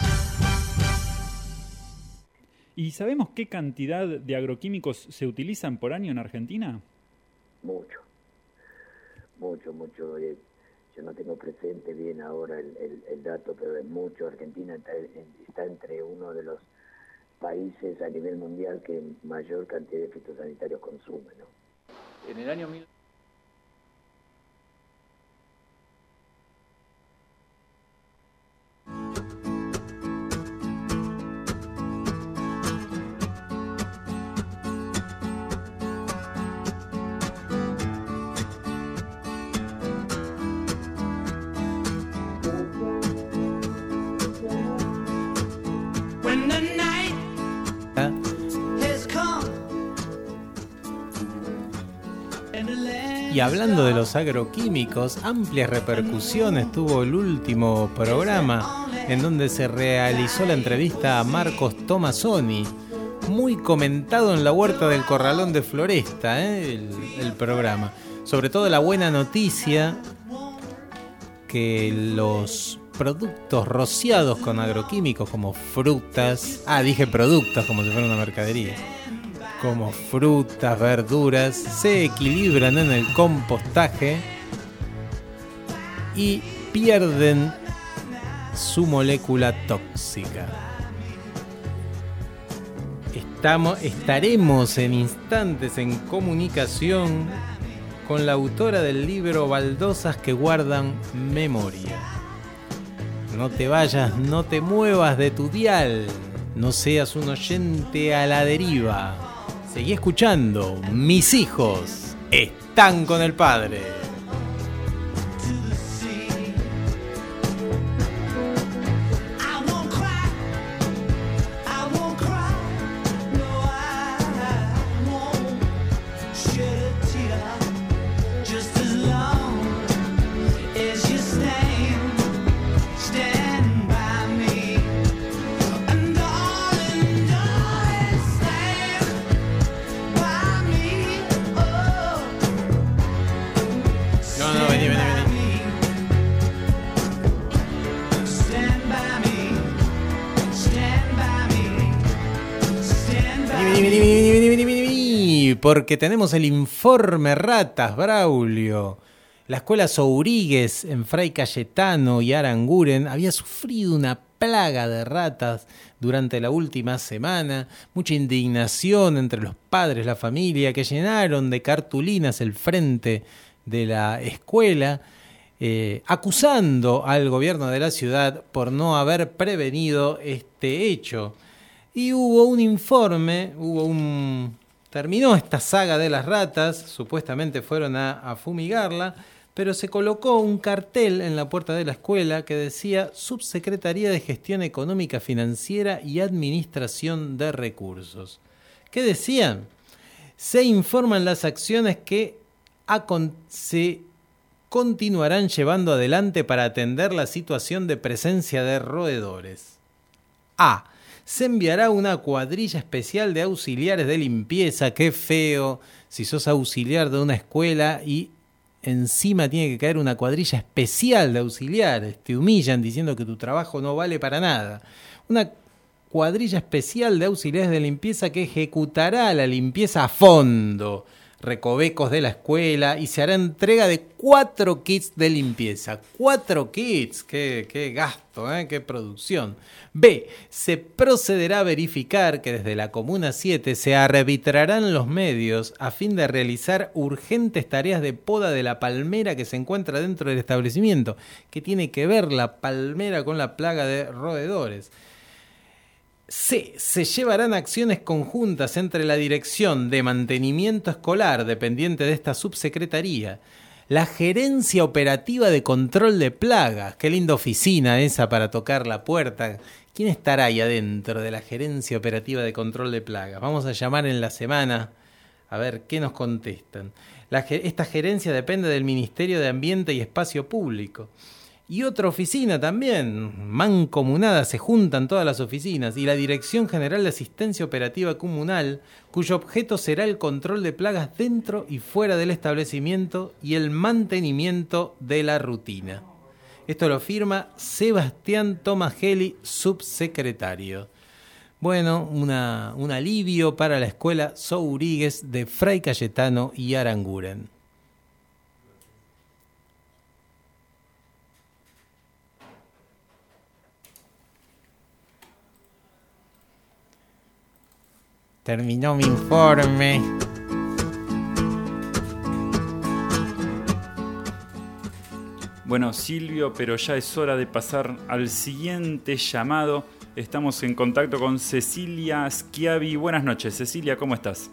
¿Y sabemos qué cantidad de agroquímicos se utilizan por año en Argentina? Mucho, mucho, mucho. Eh, yo no tengo presente bien ahora el, el, el dato, pero es mucho. Argentina está, está entre uno de los países a nivel mundial que mayor cantidad de fitosanitarios consume, ¿no? En el año mil... Y hablando de los agroquímicos, amplias repercusiones tuvo el último programa en donde se realizó la entrevista a Marcos Tomasoni, muy comentado en la Huerta del Corralón de Floresta, ¿eh? el, el programa. Sobre todo la buena noticia que los productos rociados con agroquímicos como frutas, ah dije productos como si fuera una mercadería, como frutas, verduras, se equilibran en el compostaje y pierden su molécula tóxica. Estamos, estaremos en instantes en comunicación con la autora del libro Baldosas que guardan memoria. No te vayas, no te muevas de tu dial, no seas un oyente a la deriva. Seguí escuchando, mis hijos están con el padre. porque tenemos el informe Ratas, Braulio. La escuela Sourigues en Fray Cayetano y Aranguren había sufrido una plaga de ratas durante la última semana, mucha indignación entre los padres, la familia, que llenaron de cartulinas el frente de la escuela, eh, acusando al gobierno de la ciudad por no haber prevenido este hecho. Y hubo un informe, hubo un... terminó esta saga de las ratas, supuestamente fueron a, a fumigarla, pero se colocó un cartel en la puerta de la escuela que decía Subsecretaría de Gestión Económica, Financiera y Administración de Recursos. ¿Qué decían? Se informan las acciones que acon- se continuarán llevando adelante para atender la situación de presencia de roedores. A. Se enviará una cuadrilla especial de auxiliares de limpieza. Qué feo si sos auxiliar de una escuela y encima tiene que caer una cuadrilla especial de auxiliares. Te humillan diciendo que tu trabajo no vale para nada. Una cuadrilla especial de auxiliares de limpieza que ejecutará la limpieza a fondo, recovecos de la escuela, y se hará entrega de cuatro kits de limpieza. Cuatro kits, qué, qué gasto, ¿eh? Qué producción. B. Se procederá a verificar que desde la Comuna siete se arbitrarán los medios a fin de realizar urgentes tareas de poda de la palmera que se encuentra dentro del establecimiento. ¿Qué tiene que ver la palmera con la plaga de roedores? C. Se llevarán acciones conjuntas entre la Dirección de Mantenimiento Escolar, dependiente de esta subsecretaría, la Gerencia Operativa de Control de Plagas. Qué linda oficina esa para tocar la puerta. ¿Quién estará ahí adentro de la Gerencia Operativa de Control de Plagas? Vamos a llamar en la semana a ver qué nos contestan. La, esta gerencia depende del Ministerio de Ambiente y Espacio Público. Y otra oficina también, mancomunada, se juntan todas las oficinas, y la Dirección General de Asistencia Operativa Comunal, cuyo objeto será el control de plagas dentro y fuera del establecimiento y el mantenimiento de la rutina. Esto lo firma Sebastián Tomagelli, subsecretario. Bueno, una, un alivio para la escuela Sourigues de Fray Cayetano y Aranguren. Terminó mi informe. Bueno, Silvio, pero ya es hora de pasar al siguiente llamado. Estamos en contacto con Cecilia Schiavi. Buenas noches, Cecilia, ¿cómo estás?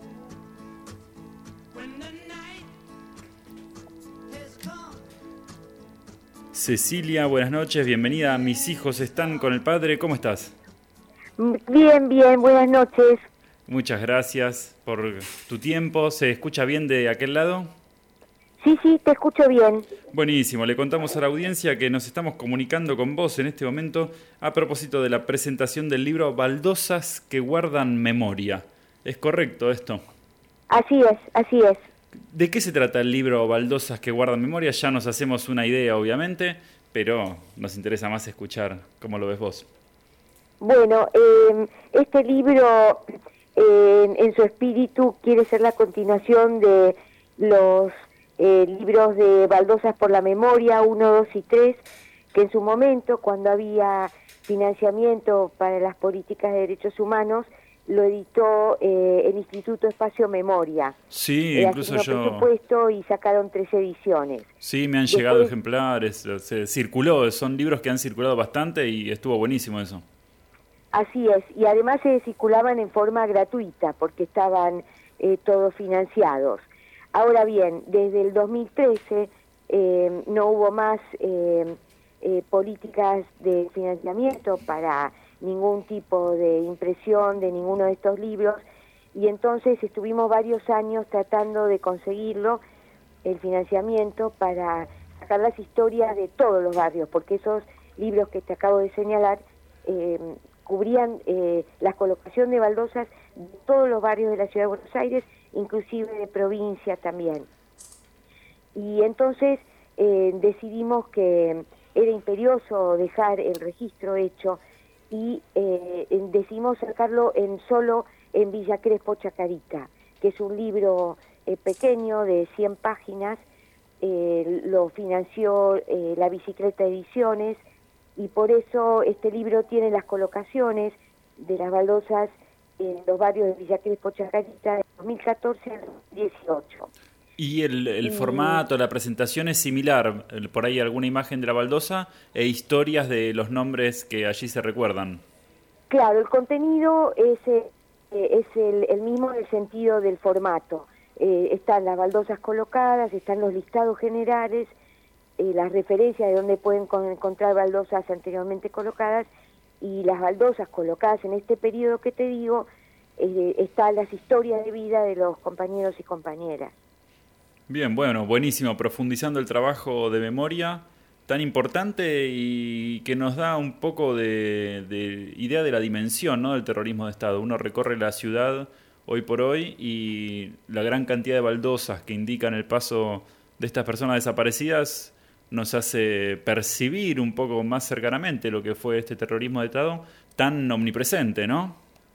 Cecilia, buenas noches, bienvenida a Mis hijos están con el padre. ¿Cómo estás? Bien, bien, buenas noches. Muchas gracias por tu tiempo. ¿Se escucha bien de aquel lado? Sí, sí, te escucho bien. Buenísimo. Le contamos a la audiencia que nos estamos comunicando con vos en este momento a propósito de la presentación del libro Baldosas que guardan memoria. ¿Es correcto esto? Así es, así es. ¿De qué se trata el libro Baldosas que guardan memoria? Ya nos hacemos una idea, obviamente, pero nos interesa más escuchar cómo lo ves vos. Bueno, eh, este libro eh, en su espíritu quiere ser la continuación de los eh, libros de Baldosas por la Memoria, uno, dos y tres, que en su momento, cuando había financiamiento para las políticas de derechos humanos, lo editó eh, el Instituto Espacio Memoria. Sí, eh, incluso yo... presupuesto y sacaron tres ediciones. Sí, me han Después... llegado ejemplares, se circuló, son libros que han circulado bastante y estuvo buenísimo eso. Así es, y además se circulaban en forma gratuita porque estaban eh, todos financiados. Ahora bien, desde el dos mil trece eh, no hubo más eh, eh, políticas de financiamiento para ningún tipo de impresión de ninguno de estos libros, y entonces estuvimos varios años tratando de conseguirlo, el financiamiento, para sacar las historias de todos los barrios, porque esos libros que te acabo de señalar eh, cubrían eh, la colocación de baldosas de todos los barrios de la Ciudad de Buenos Aires, inclusive de provincia también. Y entonces eh, decidimos que era imperioso dejar el registro hecho y eh, decidimos sacarlo en solo en Villa Crespo, Chacarita, que es un libro eh, pequeño de cien páginas. Eh, lo financió eh, la Bicicleta Ediciones, y por eso este libro tiene las colocaciones de las baldosas en los barrios de Villa Crespo, Chacarita, de dos mil catorce al dos mil dieciocho. Y el, el Y- formato, la presentación es similar, el- por ahí alguna imagen de la baldosa e historias de los nombres que allí se recuerdan. Claro, el contenido es, eh, es el, el mismo en el sentido del formato. Eh, están las baldosas colocadas, están los listados generales, eh, las referencias de dónde pueden con- encontrar baldosas anteriormente colocadas, y las baldosas colocadas en este periodo que te digo, eh, están las historias de vida de los compañeros y compañeras. Bien, bueno, buenísimo, profundizando el trabajo de memoria tan importante y que nos da un poco de, de idea de la dimensión, ¿no?, del terrorismo de Estado. Uno recorre la ciudad hoy por hoy y la gran cantidad de baldosas que indican el paso de estas personas desaparecidas nos hace percibir un poco más cercanamente lo que fue este terrorismo de Estado tan omnipresente, ¿no?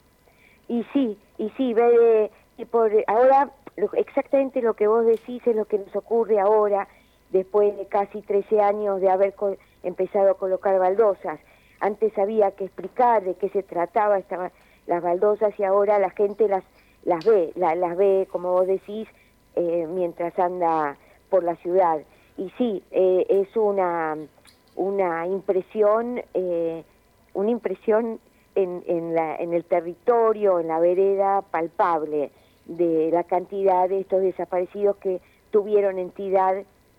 Y sí, y sí, ve, y por ahora lo- exactamente lo que vos decís es lo que nos ocurre ahora, después de casi trece años de haber co- empezado a colocar baldosas. Antes había que explicar de qué se trataba esta, las baldosas, y ahora la gente las las ve, la- las ve, como vos decís, eh, mientras anda por la ciudad. Y sí, eh, es una, una impresión, eh, una impresión en, en, la, en el territorio, en la vereda, palpable, de la cantidad de estos desaparecidos que tuvieron entidad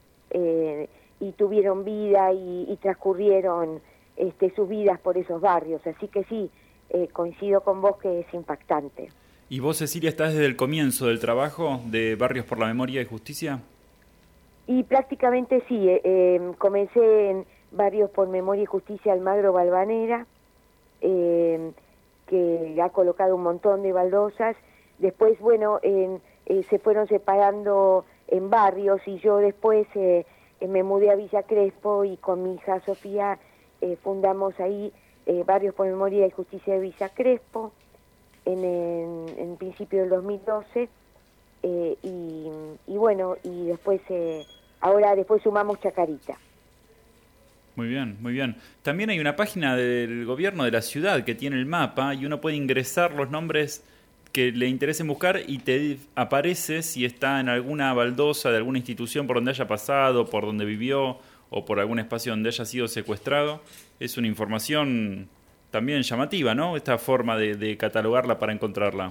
eh, y tuvieron vida y, y transcurrieron este, sus vidas por esos barrios. Así que sí, eh, coincido con vos que es impactante. ¿Y vos, Cecilia, estás desde el comienzo del trabajo de Barrios por la Memoria y Justicia? Y prácticamente sí, eh, eh, comencé en Barrios por Memoria y Justicia Almagro Balvanera, eh, que ha colocado un montón de baldosas. Después, bueno, en, eh, se fueron separando en barrios, y yo después eh, eh, me mudé a Villa Crespo, y con mi hija Sofía eh, fundamos ahí eh, Barrios por Memoria y Justicia de Villa Crespo en, en, en principio del dos mil doce. Eh, y, y bueno, y después, eh, ahora después sumamos Chacarita. Muy bien, muy bien. También hay una página del gobierno de la ciudad que tiene el mapa y uno puede ingresar los nombres que le interesen buscar y te aparece si está en alguna baldosa de alguna institución por donde haya pasado, por donde vivió o por algún espacio donde haya sido secuestrado. Es una información también llamativa, ¿no? Esta forma de, de catalogarla para encontrarla.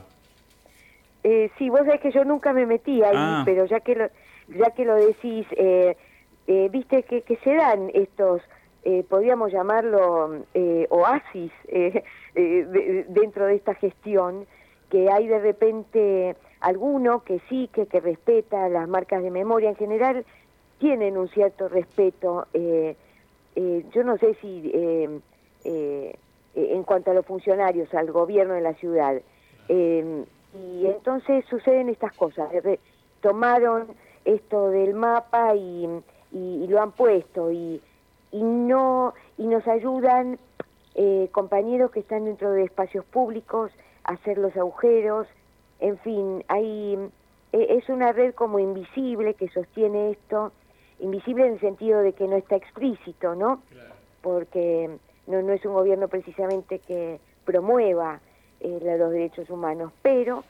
Eh, sí, vos sabés que yo nunca me metí ahí, Ah. pero ya que lo, ya que lo decís, eh, eh, viste que, que se dan estos, eh, podríamos llamarlo eh, oasis eh, eh, de- dentro de esta gestión, que hay de repente alguno que sí, que, que respeta las marcas de memoria. En general tienen un cierto respeto. Eh, eh, yo no sé si eh, eh, en cuanto a los funcionarios, al gobierno de la ciudad, eh, y entonces suceden estas cosas. de re- Tomaron esto del mapa y, y, y lo han puesto, y, y no y nos ayudan eh, compañeros que están dentro de espacios públicos a hacer los agujeros. En fin, hay eh, es una red como invisible que sostiene esto, invisible en el sentido de que no está explícito, ¿no? Porque no, no es un gobierno precisamente que promueva eh, la- los derechos humanos, pero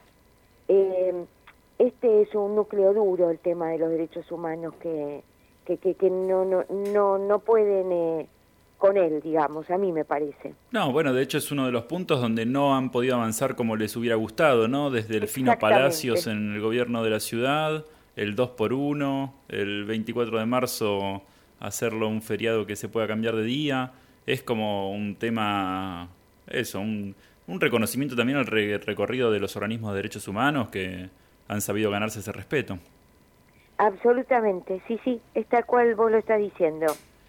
eh, este es un núcleo duro, el tema de los derechos humanos, que que, que, que no, no, no, no pueden eh, con él, digamos, a mí me parece. No, bueno, de hecho es uno de los puntos donde no han podido avanzar como les hubiera gustado, ¿no? Desde el Fino Exactamente. Palacios en el gobierno de la ciudad, el dos por uno, el veinticuatro de marzo hacerlo un feriado que se pueda cambiar de día. Es como un tema, eso, un, un reconocimiento también al re- recorrido de los organismos de derechos humanos que han sabido ganarse ese respeto. Absolutamente, sí, sí, es tal cual vos lo estás diciendo.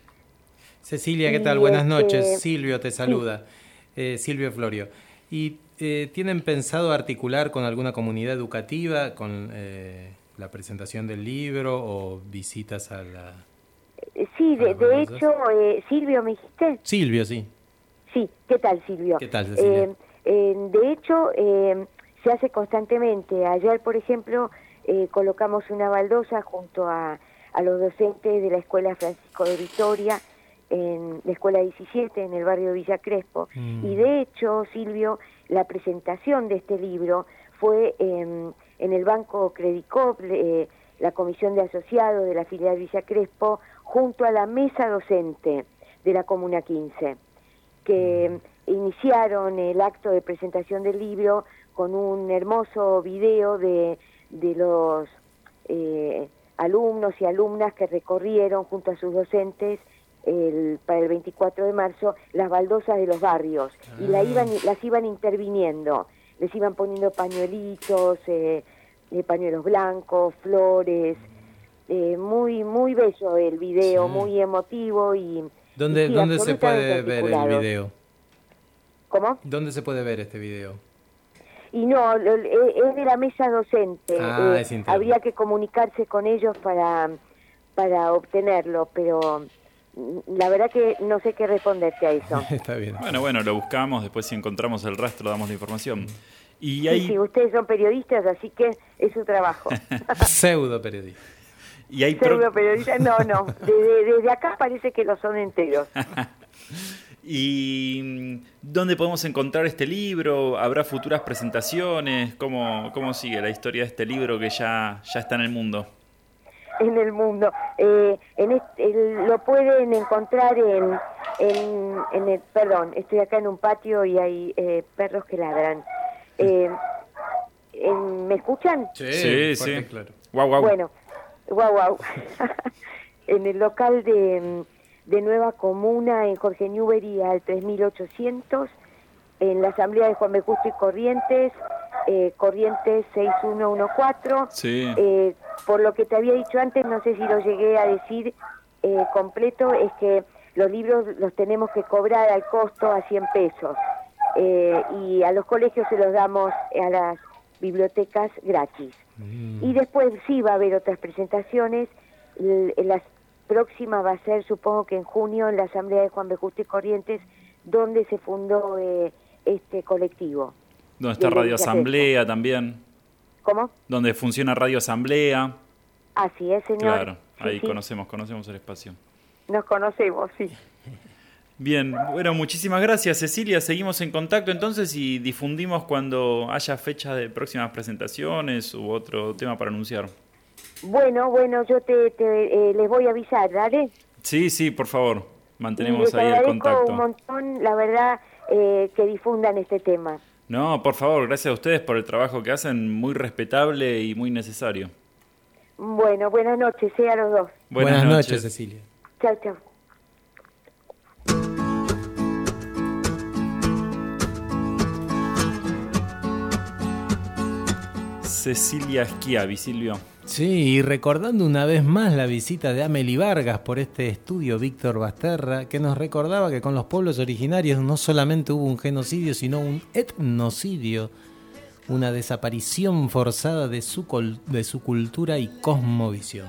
Cecilia, ¿qué Y, tal? Buenas este, noches. Silvio te saluda. Eh, Silvio Florio. ¿Y eh, tienen pensado articular con alguna comunidad educativa, con eh, la presentación del libro o visitas a la... Eh, Sí, de, Ah, de bueno, hecho, eh, Silvio, ¿me dijiste? Silvio, sí. Sí, ¿qué tal, Silvio? ¿Qué tal, Cecilia? Eh, eh, de hecho, eh, se hace constantemente. Ayer, por ejemplo, eh, colocamos una baldosa junto a, a los docentes de la Escuela Francisco de Vitoria, en la Escuela diecisiete, en el barrio de Villa Crespo. Mm. Y de hecho, Silvio, la presentación de este libro fue eh, en el Banco Credicop, eh, la Comisión de Asociados de la filial Villa Crespo, junto a la mesa docente de la Comuna quince, que mm. iniciaron el acto de presentación del libro con un hermoso video de, de los eh, alumnos y alumnas que recorrieron junto a sus docentes el, para el veinticuatro de marzo las baldosas de los barrios, ah. y la iban, las iban interviniendo, les iban poniendo pañuelitos, eh, eh, pañuelos blancos, flores, eh, muy muy bello el video, sí. muy emotivo y... ¿Dónde, y sí, ¿dónde se puede ver el video? ¿Cómo? ¿Dónde se puede ver este video? Y no, es de la mesa docente, ah, eh, es habría que comunicarse con ellos para, para obtenerlo, pero la verdad que no sé qué responderte a eso. Está bien. Bueno, bueno, lo buscamos, después si encontramos el rastro damos la información. Y hay... sí, sí, ustedes son periodistas, así que es su trabajo. Pseudo periodista. Y hay Pseudo pro... periodistas, no, no, desde, desde acá parece que lo son enteros. ¿Y dónde podemos encontrar este libro? ¿Habrá futuras presentaciones? ¿Cómo, cómo sigue la historia de este libro que ya, ya está en el mundo? En el mundo. Eh, en este, el, lo pueden encontrar en, en, en el... Perdón, estoy acá en un patio y hay eh, perros que ladran. Eh, en, ¿Me escuchan? Sí, sí, sí. Claro. Guau, guau. Bueno, guau, guau. En el local de... de Nueva Comuna en Jorge Newbery al tres mil ochocientos, en la asamblea de Juan B. Justo y Corrientes, eh, Corrientes seis uno uno cuatro. Sí. Eh, por lo que te había dicho antes, no sé si lo llegué a decir eh, completo, es que los libros los tenemos que cobrar al costo a cien pesos. Eh, y a los colegios se los damos a las bibliotecas gratis. Mm. Y después sí va a haber otras presentaciones, l- las próxima va a ser, supongo que en junio, en la Asamblea de Juan B. Justo y Corrientes, donde se fundó eh, este colectivo. Donde está Radio Asamblea también. ¿Cómo? Donde funciona Radio Asamblea. Así es, señor. Claro, sí, ahí sí. conocemos, conocemos el espacio. Nos conocemos, sí. Bien, bueno, muchísimas gracias, Cecilia. Seguimos en contacto entonces y difundimos cuando haya fecha de próximas presentaciones u otro tema para anunciar. Bueno, bueno, yo te, te eh, les voy a avisar, ¿dale? Sí, sí, por favor, mantenemos les ahí el agradezco contacto. un montón, la verdad, eh, que difundan este tema. No, por favor, gracias a ustedes por el trabajo que hacen, muy respetable y muy necesario. Bueno, buenas noches, sea a los dos. Buenas, buenas noches. noches, Cecilia. Chao, chao. Cecilia Schiavi, Silvio. Sí, y recordando una vez más la visita de Amelie Vargas por este estudio Víctor Basterra, que nos recordaba que con los pueblos originarios no solamente hubo un genocidio, sino un etnocidio, una desaparición forzada de su, col- de su cultura y cosmovisión.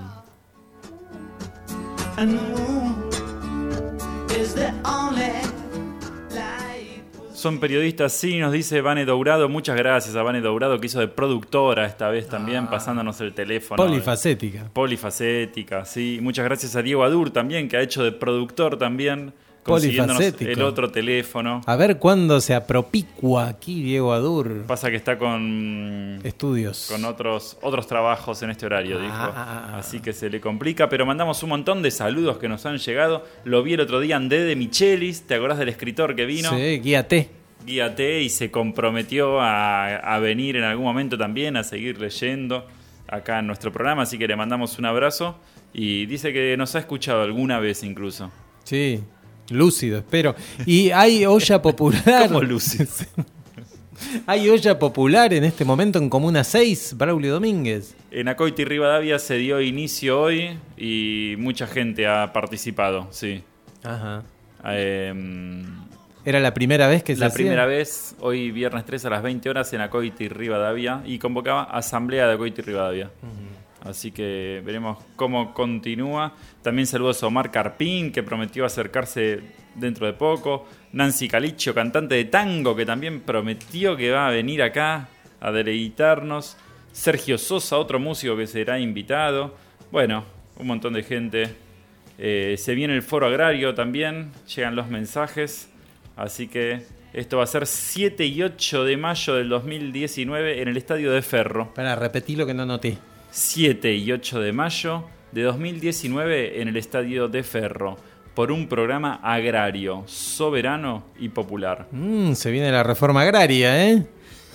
Son periodistas, sí, nos dice Vane Dourado. Muchas gracias a Vane Dourado, que hizo de productora esta vez también, ah, pasándonos el teléfono. Polifacética. Polifacética, sí. Muchas gracias a Diego Adur también, que ha hecho de productor también, consiguiéndonos el otro teléfono. A ver cuándo se apropicua aquí Diego Adur. Pasa que está con estudios, con otros otros trabajos en este horario, ah, dijo. Ah, ah, Así que se le complica, pero mandamos un montón de saludos que nos han llegado. Lo vi el otro día André de Michelis, ¿te acordás del escritor que vino? Sí, guíate. Guíate, y se comprometió a, a venir en algún momento también, a seguir leyendo acá en nuestro programa, así que le mandamos un abrazo y dice que nos ha escuchado alguna vez incluso. Sí, lúcido, espero. Y hay olla popular. ¿Cómo lúcido? Hay olla popular en este momento en Comuna seis, Braulio Domínguez. En Acoiti Rivadavia se dio inicio hoy y mucha gente ha participado, sí. Ajá. Eh, ¿Era la primera vez que se La hacía? primera vez, hoy viernes tres a las veinte horas en Acoiti Rivadavia, y convocaba Asamblea de Acoiti Rivadavia. Uh-huh. Así que veremos cómo continúa. También saludos a Omar Carpín, que prometió acercarse dentro de poco. Nancy Calicchio, cantante de tango, que también prometió que va a venir acá a a deleitarnos. Sergio Sosa, otro músico que será invitado. Bueno, un montón de gente. Eh, se viene el foro agrario también, llegan los mensajes. Así que esto va a ser siete y ocho de mayo del dos mil diecinueve en el Estadio de Ferro. Para repetir lo que no noté. siete y ocho de mayo de dos mil diecinueve en el Estadio de Ferro. Por un programa agrario, soberano y popular. Mm, se viene la reforma agraria, ¿eh?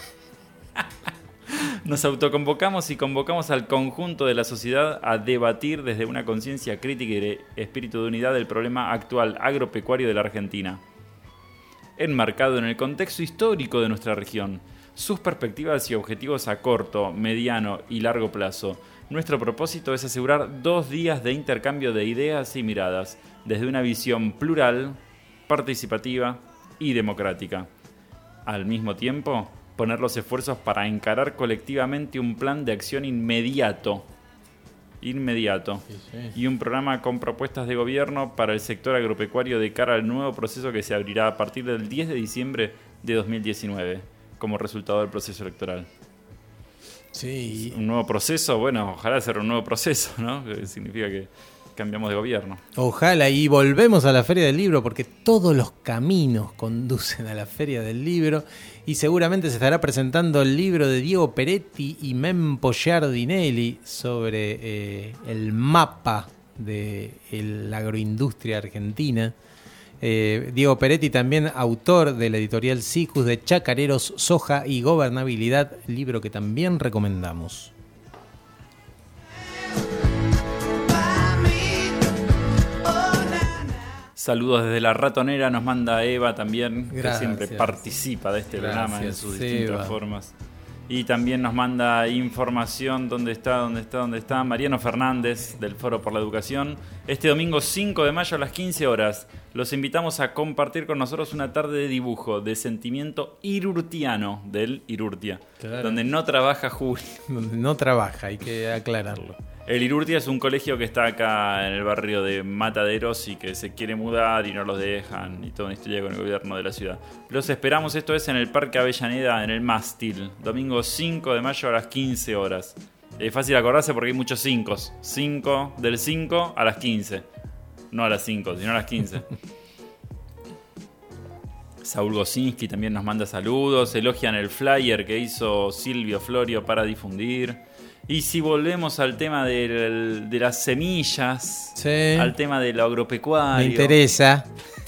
Nos autoconvocamos y convocamos al conjunto de la sociedad a debatir desde una conciencia crítica y espíritu de unidad del problema actual agropecuario de la Argentina, enmarcado en el contexto histórico de nuestra región, sus perspectivas y objetivos a corto, mediano y largo plazo. Nuestro propósito es asegurar dos días de intercambio de ideas y miradas, desde una visión plural, participativa y democrática. Al mismo tiempo, poner los esfuerzos para encarar colectivamente un plan de acción inmediato, inmediato, sí, sí. y un programa con propuestas de gobierno para el sector agropecuario de cara al nuevo proceso que se abrirá a partir del diez de diciembre de dos mil diecinueve, como resultado del proceso electoral. Sí. Un nuevo proceso, bueno, ojalá sea un nuevo proceso, ¿no? Que significa que cambiamos de gobierno. Ojalá, y volvemos a la Feria del Libro, porque todos los caminos conducen a la Feria del Libro, y seguramente se estará presentando el libro de Diego Peretti y Mempo Giardinelli sobre eh, el mapa de la agroindustria argentina. Eh, Diego Peretti también autor de la editorial Sicus de Chacareros, Soja y Gobernabilidad, libro que también recomendamos. Saludos desde La Ratonera, nos manda Eva también, Gracias. que siempre participa de este Gracias, programa en sus Eva. distintas formas. Y también nos manda información, dónde está, dónde está, dónde está Mariano Fernández del Foro por la Educación. Este domingo cinco de mayo a las quince horas los invitamos a compartir con nosotros una tarde de dibujo de sentimiento irurtiano del Irurtia, Claro. donde no trabaja Julio. Donde no trabaja, hay que aclararlo. El Irurtia es un colegio que está acá en el barrio de Mataderos y que se quiere mudar y no los dejan y toda una historia con el gobierno de la ciudad. Los esperamos, esto es en el Parque Avellaneda, en el Mástil, domingo cinco de mayo a las quince horas. Es fácil acordarse porque hay muchos cinco. cinco del cinco a las quince. No a las cinco, sino a las quince. Saúl Gosinski también nos manda saludos, elogian el flyer que hizo Silvio Florio para difundir. Y si volvemos al tema del, de las semillas, sí. al tema de lo agropecuario. Me interesa.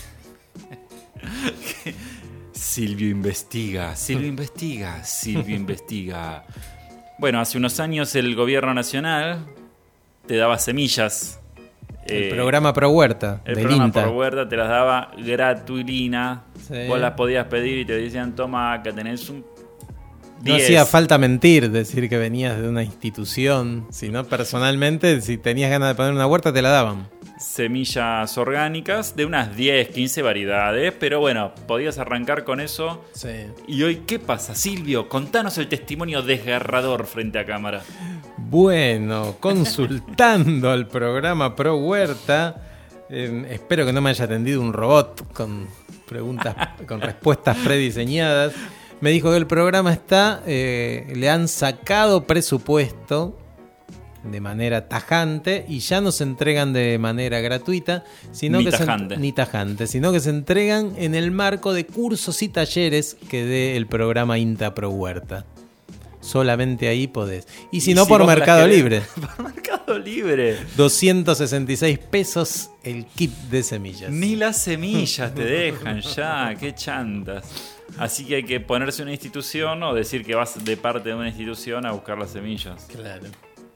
Silvio investiga, Silvio investiga, Silvio investiga. Bueno, hace unos años el gobierno nacional te daba semillas. El eh, programa Pro Huerta, El del programa INTA. Pro Huerta te las daba gratuilina. Sí. Vos las podías pedir y te decían, toma, que tenés un No diez. hacía falta mentir, decir que venías de una institución, sino personalmente, si tenías ganas de poner una huerta, te la daban. Semillas orgánicas de unas diez, quince variedades, pero bueno, podías arrancar con eso. Sí. ¿Y hoy qué pasa, Silvio? Contanos el testimonio desgarrador frente a cámara. Bueno, consultando al programa Pro Huerta, eh, espero que no me haya atendido un robot con preguntas, con respuestas prediseñadas. Me dijo que el programa está, eh, le han sacado presupuesto de manera tajante y ya no se entregan de manera gratuita, sino Ni que tajante. Se, ni tajante, sino que se entregan en el marco de cursos y talleres que dé el programa INTA Pro Huerta. Solamente ahí podés. Y si ¿Y no, si por vos las Mercado querés? Libre. Por Mercado Libre. doscientos sesenta y seis pesos el kit de semillas. Ni las semillas te dejan ya, qué chantas. Así que hay que ponerse una institución o decir que vas de parte de una institución a buscar las semillas. Claro.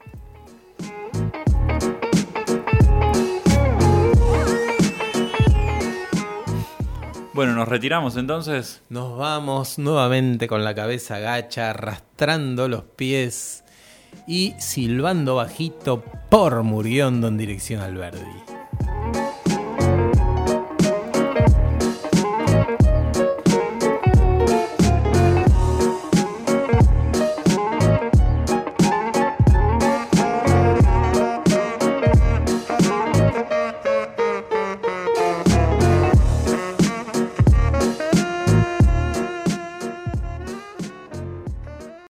Bueno, ¿nos retiramos entonces? Nos vamos nuevamente con la cabeza gacha, arrastrando los pies y silbando bajito por Muriondo en dirección al Verdi.